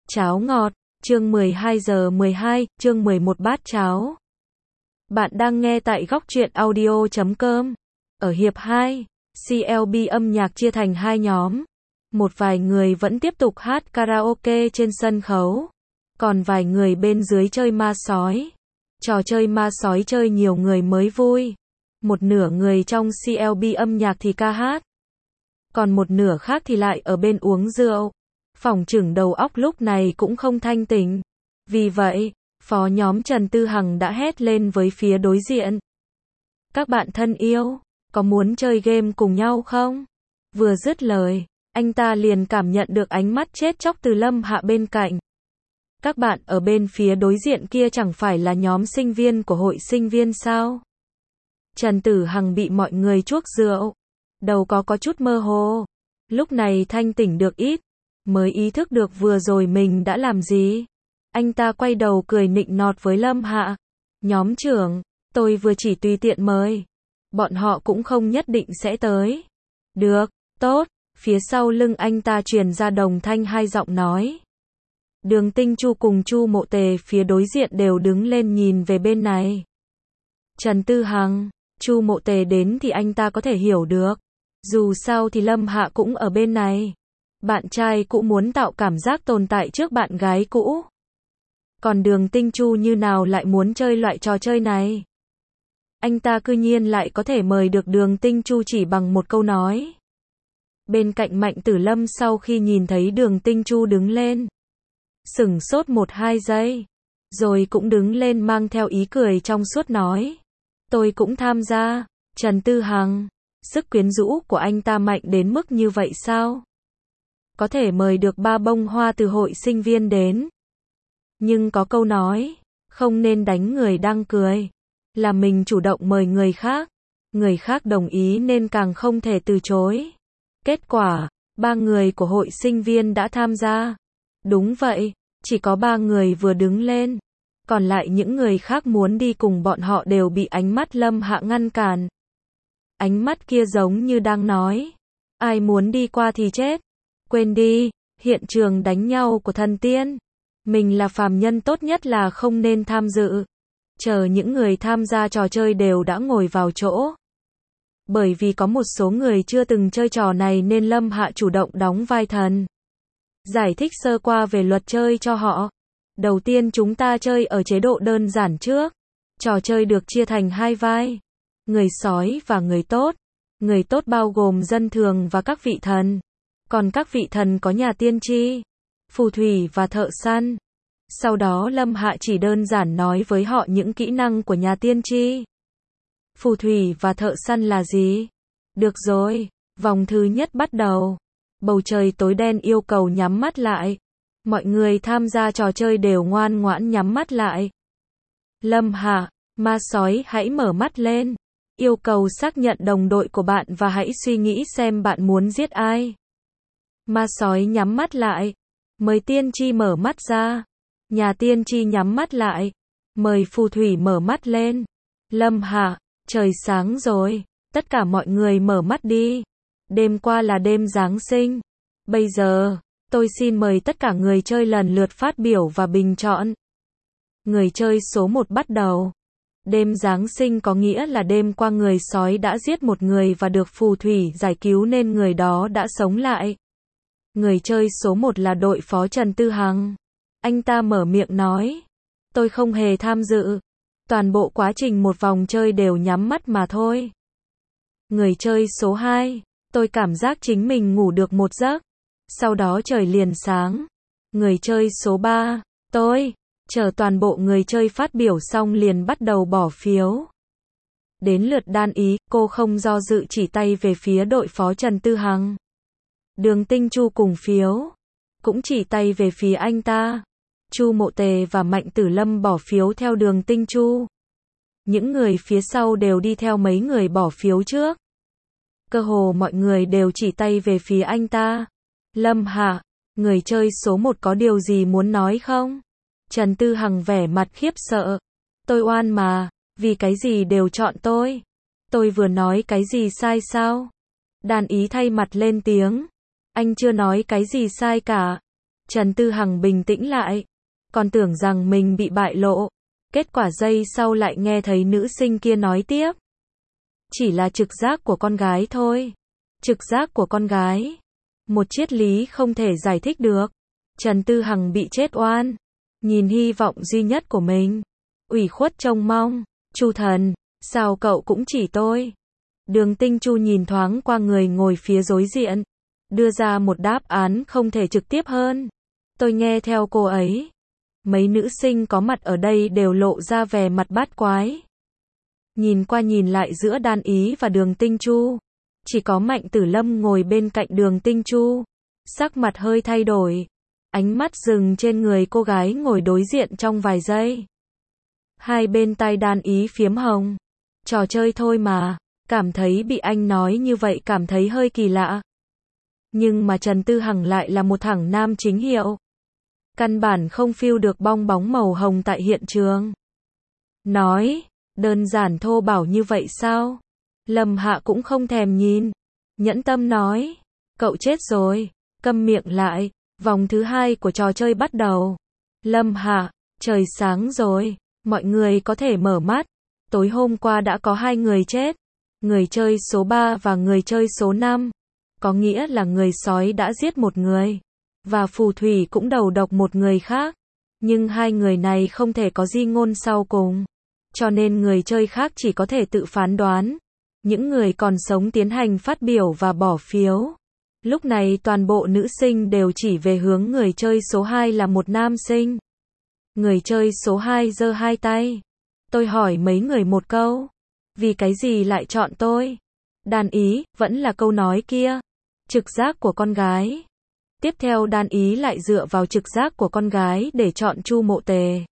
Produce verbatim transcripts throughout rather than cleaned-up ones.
Cháo ngọt, chương mười hai giờ mười hai, chương mười một bát cháo. Bạn đang nghe tại góc truyện audio chấm com. Ở hiệp hai, xê lờ bê âm nhạc chia thành hai nhóm. Một vài người vẫn tiếp tục hát karaoke trên sân khấu. Còn vài người bên dưới chơi ma sói. Trò chơi ma sói chơi nhiều người mới vui. Một nửa người trong xê lờ bê âm nhạc thì ca hát. Còn một nửa khác thì lại ở bên uống rượu. Phỏng chừng đầu óc lúc này cũng không thanh tỉnh. Vì vậy, phó nhóm Trần Tư Hằng đã hét lên với phía đối diện. Các bạn thân yêu, có muốn chơi game cùng nhau không? Vừa dứt lời, anh ta liền cảm nhận được ánh mắt chết chóc từ Lâm Hạ bên cạnh. Các bạn ở bên phía đối diện kia chẳng phải là nhóm sinh viên của hội sinh viên sao? Trần Tử Hằng bị mọi người chuốc rượu. Đầu có có chút mơ hồ. Lúc này thanh tỉnh được ít. Mới ý thức được vừa rồi mình đã làm gì. Anh ta quay đầu cười nịnh nọt với Lâm Hạ. Nhóm trưởng, tôi vừa chỉ tùy tiện mời. Bọn họ cũng không nhất định sẽ tới. Được, tốt. Phía sau lưng anh ta truyền ra đồng thanh hai giọng nói. Đường Tinh Chu cùng Chu Mộ Tề phía đối diện đều đứng lên nhìn về bên này. Trần Tư Hằng, Chu Mộ Tề đến thì anh ta có thể hiểu được. Dù sao thì Lâm Hạ cũng ở bên này. Bạn trai cũ muốn tạo cảm giác tồn tại trước bạn gái cũ. Còn Đường Tinh Chu như nào lại muốn chơi loại trò chơi này? Anh ta cư nhiên lại có thể mời được Đường Tinh Chu chỉ bằng một câu nói. Bên cạnh Mạnh Tử Lâm sau khi nhìn thấy Đường Tinh Chu đứng lên, sửng sốt một hai giây, rồi cũng đứng lên mang theo ý cười trong suốt nói. Tôi cũng tham gia. Trần Tư Hằng, sức quyến rũ của anh ta mạnh đến mức như vậy sao? Có thể mời được ba bông hoa từ hội sinh viên đến. Nhưng có câu nói, không nên đánh người đang cười. Là mình chủ động mời người khác. Người khác đồng ý nên càng không thể từ chối. Kết quả, ba người của hội sinh viên đã tham gia. Đúng vậy, chỉ có ba người vừa đứng lên. Còn lại những người khác muốn đi cùng bọn họ đều bị ánh mắt Lâm Hạ ngăn cản. Ánh mắt kia giống như đang nói. Ai muốn đi qua thì chết. Quên đi, hiện trường đánh nhau của thần tiên. Mình là phàm nhân tốt nhất là không nên tham dự. Chờ những người tham gia trò chơi đều đã ngồi vào chỗ. Bởi vì có một số người chưa từng chơi trò này nên Lâm Hạ chủ động đóng vai thần. Giải thích sơ qua về luật chơi cho họ. Đầu tiên chúng ta chơi ở chế độ đơn giản trước. Trò chơi được chia thành hai vai. Người sói và người tốt. Người tốt bao gồm dân thường và các vị thần. Còn các vị thần có nhà tiên tri, phù thủy và thợ săn. Sau đó Lâm Hạ chỉ đơn giản nói với họ những kỹ năng của nhà tiên tri, phù thủy và thợ săn là gì. Được rồi, vòng thứ nhất bắt đầu. Bầu trời tối đen yêu cầu nhắm mắt lại. Mọi người tham gia trò chơi đều ngoan ngoãn nhắm mắt lại. Lâm Hạ, ma sói hãy mở mắt lên. Yêu cầu xác nhận đồng đội của bạn và hãy suy nghĩ xem bạn muốn giết ai. Ma sói nhắm mắt lại. Mời tiên tri mở mắt ra. Nhà tiên tri nhắm mắt lại. Mời phù thủy mở mắt lên. Lâm Hạ, trời sáng rồi. Tất cả mọi người mở mắt đi. Đêm qua là đêm Giáng sinh. Bây giờ, tôi xin mời tất cả người chơi lần lượt phát biểu và bình chọn. Người chơi số một bắt đầu. Đêm Giáng sinh có nghĩa là đêm qua người sói đã giết một người và được phù thủy giải cứu nên người đó đã sống lại. Người chơi số một là đội phó Trần Tư Hằng. Anh ta mở miệng nói. Tôi không hề tham dự. Toàn bộ quá trình một vòng chơi đều nhắm mắt mà thôi. Người chơi số hai. Tôi cảm giác chính mình ngủ được một giấc. Sau đó trời liền sáng. Người chơi số ba. Tôi. Chờ toàn bộ người chơi phát biểu xong liền bắt đầu bỏ phiếu. Đến lượt Đan Ý, cô không do dự chỉ tay về phía đội phó Trần Tư Hằng. Đường Tinh Chu cùng phiếu. Cũng chỉ tay về phía anh ta. Chu Mộ Tề và Mạnh Tử Lâm bỏ phiếu theo Đường Tinh Chu. Những người phía sau đều đi theo mấy người bỏ phiếu trước. Cơ hồ mọi người đều chỉ tay về phía anh ta. Lâm Hạ, người chơi số một có điều gì muốn nói không? Trần Tư Hằng vẻ mặt khiếp sợ. Tôi oan mà, vì cái gì đều chọn tôi? Tôi vừa nói cái gì sai sao? Đan Ý thay mặt lên tiếng. Anh chưa nói cái gì sai cả. Trần Tư Hằng bình tĩnh lại, còn tưởng rằng mình bị bại lộ. Kết quả giây sau lại nghe thấy nữ sinh kia nói tiếp. Chỉ là trực giác của con gái thôi. Trực giác của con gái. Một triết lý không thể giải thích được. Trần Tư Hằng bị chết oan. Nhìn hy vọng duy nhất của mình. Ủy khuất trông mong. Chu thần, sao cậu cũng chỉ tôi? Đường Tinh Chu nhìn thoáng qua người ngồi phía đối diện. Đưa ra một đáp án không thể trực tiếp hơn. Tôi nghe theo cô ấy. Mấy nữ sinh có mặt ở đây đều lộ ra vẻ mặt bát quái. Nhìn qua nhìn lại giữa Đan Ý và Đường Tinh Chu. Chỉ có Mạnh Tử Lâm ngồi bên cạnh Đường Tinh Chu. Sắc mặt hơi thay đổi. Ánh mắt dừng trên người cô gái ngồi đối diện trong vài giây. Hai bên tai Đan Ý phiếm hồng. Trò chơi thôi mà. Cảm thấy bị anh nói như vậy cảm thấy hơi kỳ lạ. Nhưng mà Trần Tư Hằng lại là một thằng nam chính hiệu. Căn bản không phiêu được bong bóng màu hồng tại hiện trường. Nói, đơn giản thô bảo như vậy sao? Lâm Hạ cũng không thèm nhìn. Nhẫn tâm nói, cậu chết rồi, câm miệng lại. Vòng thứ hai của trò chơi bắt đầu. Lâm Hạ, trời sáng rồi, mọi người có thể mở mắt. Tối hôm qua đã có hai người chết. Người chơi số ba và người chơi số năm. Có nghĩa là người sói đã giết một người. Và phù thủy cũng đầu độc một người khác. Nhưng hai người này không thể có di ngôn sau cùng. Cho nên người chơi khác chỉ có thể tự phán đoán. Những người còn sống tiến hành phát biểu và bỏ phiếu. Lúc này toàn bộ nữ sinh đều chỉ về hướng người chơi số hai là một nam sinh. Người chơi số hai giơ hai tay. Tôi hỏi mấy người một câu. Vì cái gì lại chọn tôi? Đan Ý, vẫn là câu nói kia. Trực giác của con gái. Tiếp theo Đan Ý lại dựa vào trực giác của con gái để chọn Chu Mộ Tề.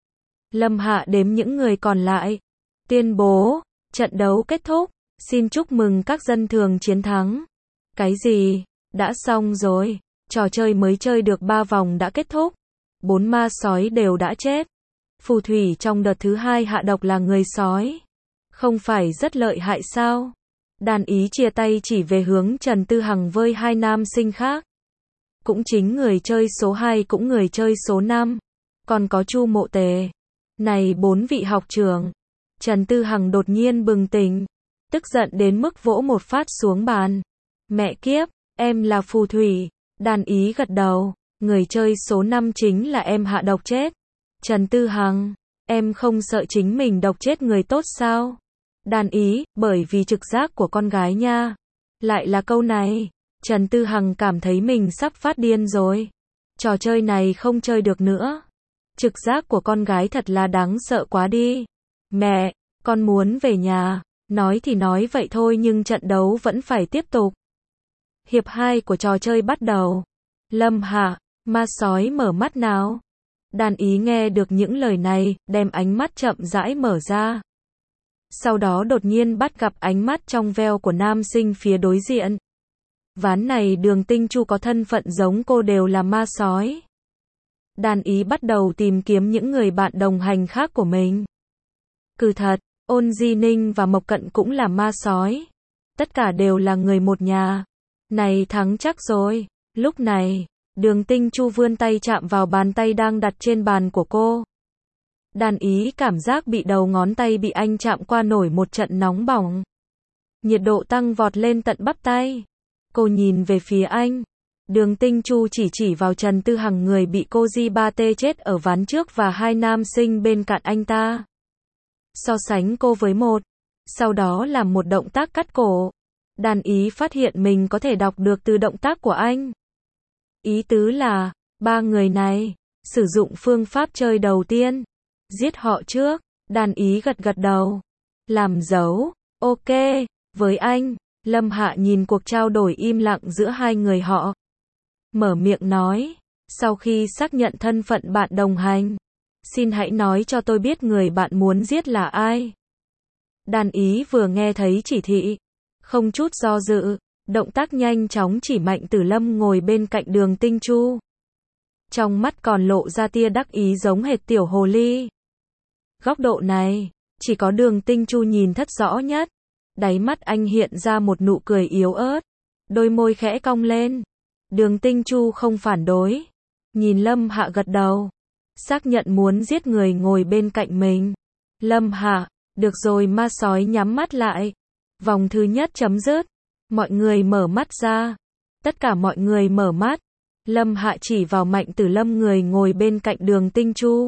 Lâm Hạ đếm những người còn lại. Tuyên bố, trận đấu kết thúc. Xin chúc mừng các dân thường chiến thắng. Cái gì? Đã xong rồi. Trò chơi mới chơi được ba vòng đã kết thúc. Bốn ma sói đều đã chết. Phù thủy trong đợt thứ hai hạ độc là người sói. Không phải rất lợi hại sao? Đan Ý chia tay chỉ về hướng Trần Tư Hằng với hai nam sinh khác. Cũng chính người chơi số hai cũng người chơi số năm. Còn có Chu Mộ Tề. Này bốn vị học trưởng. Trần Tư Hằng đột nhiên bừng tỉnh. Tức giận đến mức vỗ một phát xuống bàn. Mẹ kiếp, em là phù thủy. Đan Ý gật đầu. Người chơi số năm chính là em hạ độc chết. Trần Tư Hằng, em không sợ chính mình độc chết người tốt sao? Đan Ý, bởi vì trực giác của con gái nha. Lại là câu này. Trần Tư Hằng cảm thấy mình sắp phát điên rồi. Trò chơi này không chơi được nữa. Trực giác của con gái thật là đáng sợ quá đi. Mẹ, con muốn về nhà. Nói thì nói vậy thôi nhưng trận đấu vẫn phải tiếp tục. Hiệp hai của trò chơi bắt đầu. Lâm Hạ, ma sói mở mắt nào. Đan Ý nghe được những lời này, đem ánh mắt chậm rãi mở ra. Sau đó đột nhiên bắt gặp ánh mắt trong veo của nam sinh phía đối diện. Ván này Đường Tinh Chu có thân phận giống cô đều là ma sói. Đan Ý bắt đầu tìm kiếm những người bạn đồng hành khác của mình. Cứ thật, Ôn Di Ninh và Mộc Cận cũng là ma sói. Tất cả đều là người một nhà. Này thắng chắc rồi. Lúc này, Đường Tinh Chu vươn tay chạm vào bàn tay đang đặt trên bàn của cô. Đan Ý cảm giác bị đầu ngón tay bị anh chạm qua nổi một trận nóng bỏng. Nhiệt độ tăng vọt lên tận bắp tay. Cô nhìn về phía anh. Đường Tinh Chu chỉ chỉ vào Trần Tư Hằng người bị cô Di ba tê chết ở ván trước và hai nam sinh bên cạnh anh ta. So sánh cô với một. Sau đó làm một động tác cắt cổ. Đan Ý phát hiện mình có thể đọc được từ động tác của anh. Ý tứ là, ba người này, sử dụng phương pháp chơi đầu tiên. Giết họ trước. Đan Ý gật gật đầu. Làm dấu. Ok. Với anh. Lâm Hạ nhìn cuộc trao đổi im lặng giữa hai người họ. Mở miệng nói. Sau khi xác nhận thân phận bạn đồng hành. Xin hãy nói cho tôi biết người bạn muốn giết là ai. Đan Ý vừa nghe thấy chỉ thị. Không chút do dự. Động tác nhanh chóng chỉ Mạnh Tử Lâm ngồi bên cạnh Đường Tinh Chu. Trong mắt còn lộ ra tia đắc ý giống hệt tiểu hồ ly. Góc độ này, chỉ có Đường Tinh Chu nhìn thất rõ nhất. Đáy mắt anh hiện ra một nụ cười yếu ớt. Đôi môi khẽ cong lên. Đường Tinh Chu không phản đối. Nhìn Lâm Hạ gật đầu. Xác nhận muốn giết người ngồi bên cạnh mình. Lâm Hạ, được rồi, ma sói nhắm mắt lại. Vòng thứ nhất chấm dứt. Mọi người mở mắt ra. Tất cả mọi người mở mắt. Lâm Hạ chỉ vào Mạnh Tử Lâm người ngồi bên cạnh Đường Tinh Chu.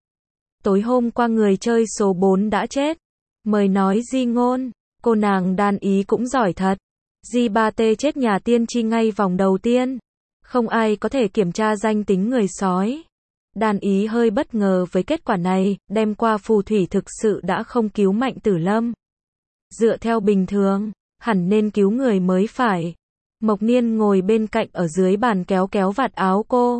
Tối hôm qua người chơi số bốn đã chết. Mời nói di ngôn. Cô nàng Đan Ý cũng giỏi thật. Di ba tê chết nhà tiên tri ngay vòng đầu tiên. Không ai có thể kiểm tra danh tính người sói. Đan Ý hơi bất ngờ với kết quả này, đêm qua phù thủy thực sự đã không cứu Mạnh Tử Lâm. Dựa theo bình thường, hẳn nên cứu người mới phải. Mộc Niên ngồi bên cạnh ở dưới bàn kéo kéo vạt áo cô.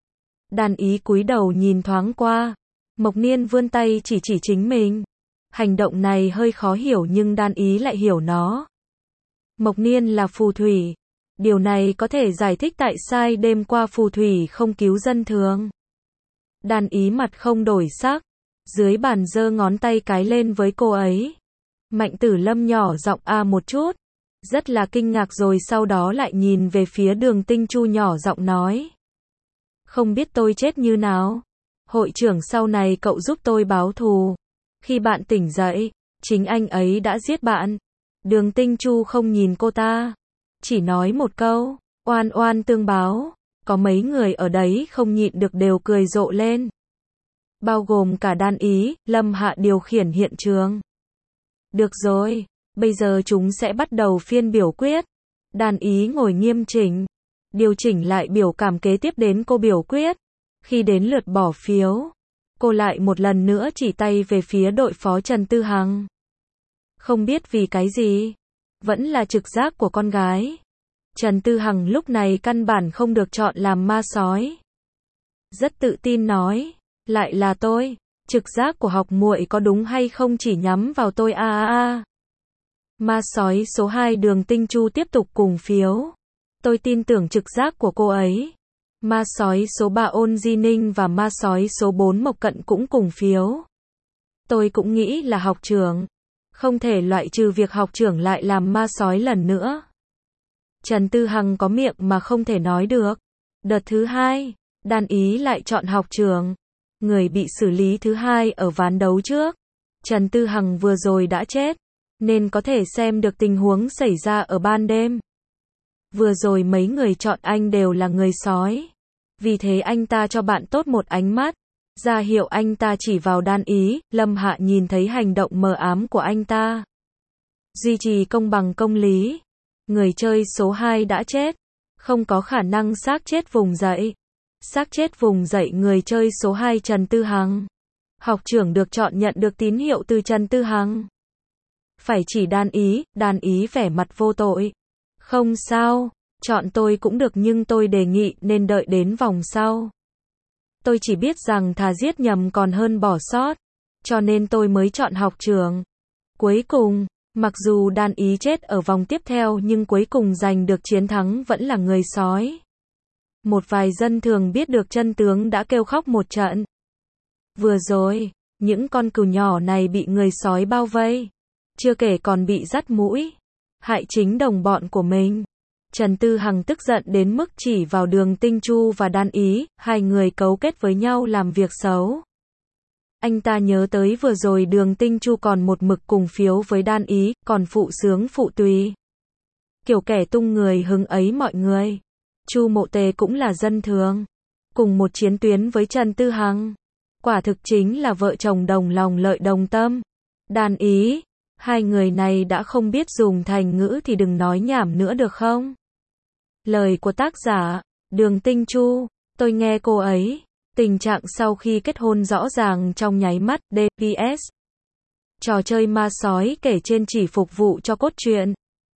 Đan Ý cúi đầu nhìn thoáng qua. Mộc Niên vươn tay chỉ chỉ chính mình. Hành động này hơi khó hiểu nhưng Đan Ý lại hiểu nó. Mộc Niên là phù thủy. Điều này có thể giải thích tại sao đêm qua phù thủy không cứu dân thường. Đan Ý mặt không đổi sắc. Dưới bàn giơ ngón tay cái lên với cô ấy. Mạnh Tử Lâm nhỏ giọng a một chút. Rất là kinh ngạc rồi sau đó lại nhìn về phía Đường Tinh Chu nhỏ giọng nói. Không biết tôi chết như nào. Hội trưởng sau này cậu giúp tôi báo thù. Khi bạn tỉnh dậy, chính anh ấy đã giết bạn. Đường Tinh Chu không nhìn cô ta. Chỉ nói một câu, oan oan tương báo. Có mấy người ở đấy không nhịn được đều cười rộ lên. Bao gồm cả Đan Ý, Lâm Hạ điều khiển hiện trường. Được rồi, bây giờ chúng sẽ bắt đầu phiên biểu quyết. Đan Ý ngồi nghiêm chỉnh. Điều chỉnh lại biểu cảm kế tiếp đến cô biểu quyết. Khi đến lượt bỏ phiếu, cô lại một lần nữa chỉ tay về phía đội phó Trần Tư Hằng. Không biết vì cái gì, vẫn là trực giác của con gái. Trần Tư Hằng lúc này căn bản không được chọn làm ma sói. Rất tự tin nói, lại là tôi, trực giác của học muội có đúng hay không chỉ nhắm vào tôi a a a. Ma sói số hai Đường Tinh Chu tiếp tục cùng phiếu. Tôi tin tưởng trực giác của cô ấy. Ma sói số ba Ôn Di Ninh và ma sói số bốn Mộc Cận cũng cùng phiếu. Tôi cũng nghĩ là học trưởng. Không thể loại trừ việc học trưởng lại làm ma sói lần nữa. Trần Tư Hằng có miệng mà không thể nói được. Đợt thứ hai, Đan Ý lại chọn học trưởng. Người bị xử lý thứ hai ở ván đấu trước. Trần Tư Hằng vừa rồi đã chết, nên có thể xem được tình huống xảy ra ở ban đêm. Vừa rồi mấy người chọn anh đều là người sói. Vì thế anh ta cho bạn tốt một ánh mắt. Ra hiệu anh ta chỉ vào Đan Ý. Lâm Hạ nhìn thấy hành động mờ ám của anh ta. Duy trì công bằng công lý. Người chơi số hai đã chết. Không có khả năng xác chết vùng dậy. Xác chết vùng dậy người chơi số hai Trần Tư Hằng. Học trưởng được chọn nhận được tín hiệu từ Trần Tư Hằng. Phải chỉ Đan Ý. Đan Ý vẻ mặt vô tội. Không sao, chọn tôi cũng được nhưng tôi đề nghị nên đợi đến vòng sau. Tôi chỉ biết rằng thà giết nhầm còn hơn bỏ sót, cho nên tôi mới chọn học trưởng. Cuối cùng, mặc dù Đan Ý chết ở vòng tiếp theo nhưng cuối cùng giành được chiến thắng vẫn là người sói. Một vài dân thường biết được chân tướng đã kêu khóc một trận. Vừa rồi, những con cừu nhỏ này bị người sói bao vây, chưa kể còn bị dắt mũi. Hại chính đồng bọn của mình. Trần Tư Hằng tức giận đến mức chỉ vào Đường Tinh Chu và Đan Ý, hai người cấu kết với nhau làm việc xấu. Anh ta nhớ tới vừa rồi Đường Tinh Chu còn một mực cùng phiếu với Đan Ý, còn phụ sướng phụ tùy. Kiểu kẻ tung người hứng ấy mọi người. Chu Mộ Tề cũng là dân thường. Cùng một chiến tuyến với Trần Tư Hằng. Quả thực chính là vợ chồng đồng lòng lợi đồng tâm. Đan Ý. Hai người này đã không biết dùng thành ngữ thì đừng nói nhảm nữa được không? Lời của tác giả, Đường Tinh Chu, tôi nghe cô ấy. Tình trạng sau khi kết hôn rõ ràng trong nháy mắt, đê pê ét. Trò chơi ma sói kể trên chỉ phục vụ cho cốt truyện.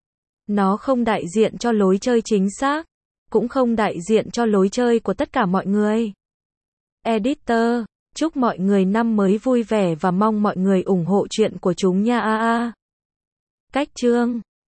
Nó không đại diện cho lối chơi chính xác, cũng không đại diện cho lối chơi của tất cả mọi người. Editor, chúc mọi người năm mới vui vẻ và mong mọi người ủng hộ chuyện của chúng nha a a. Cách chương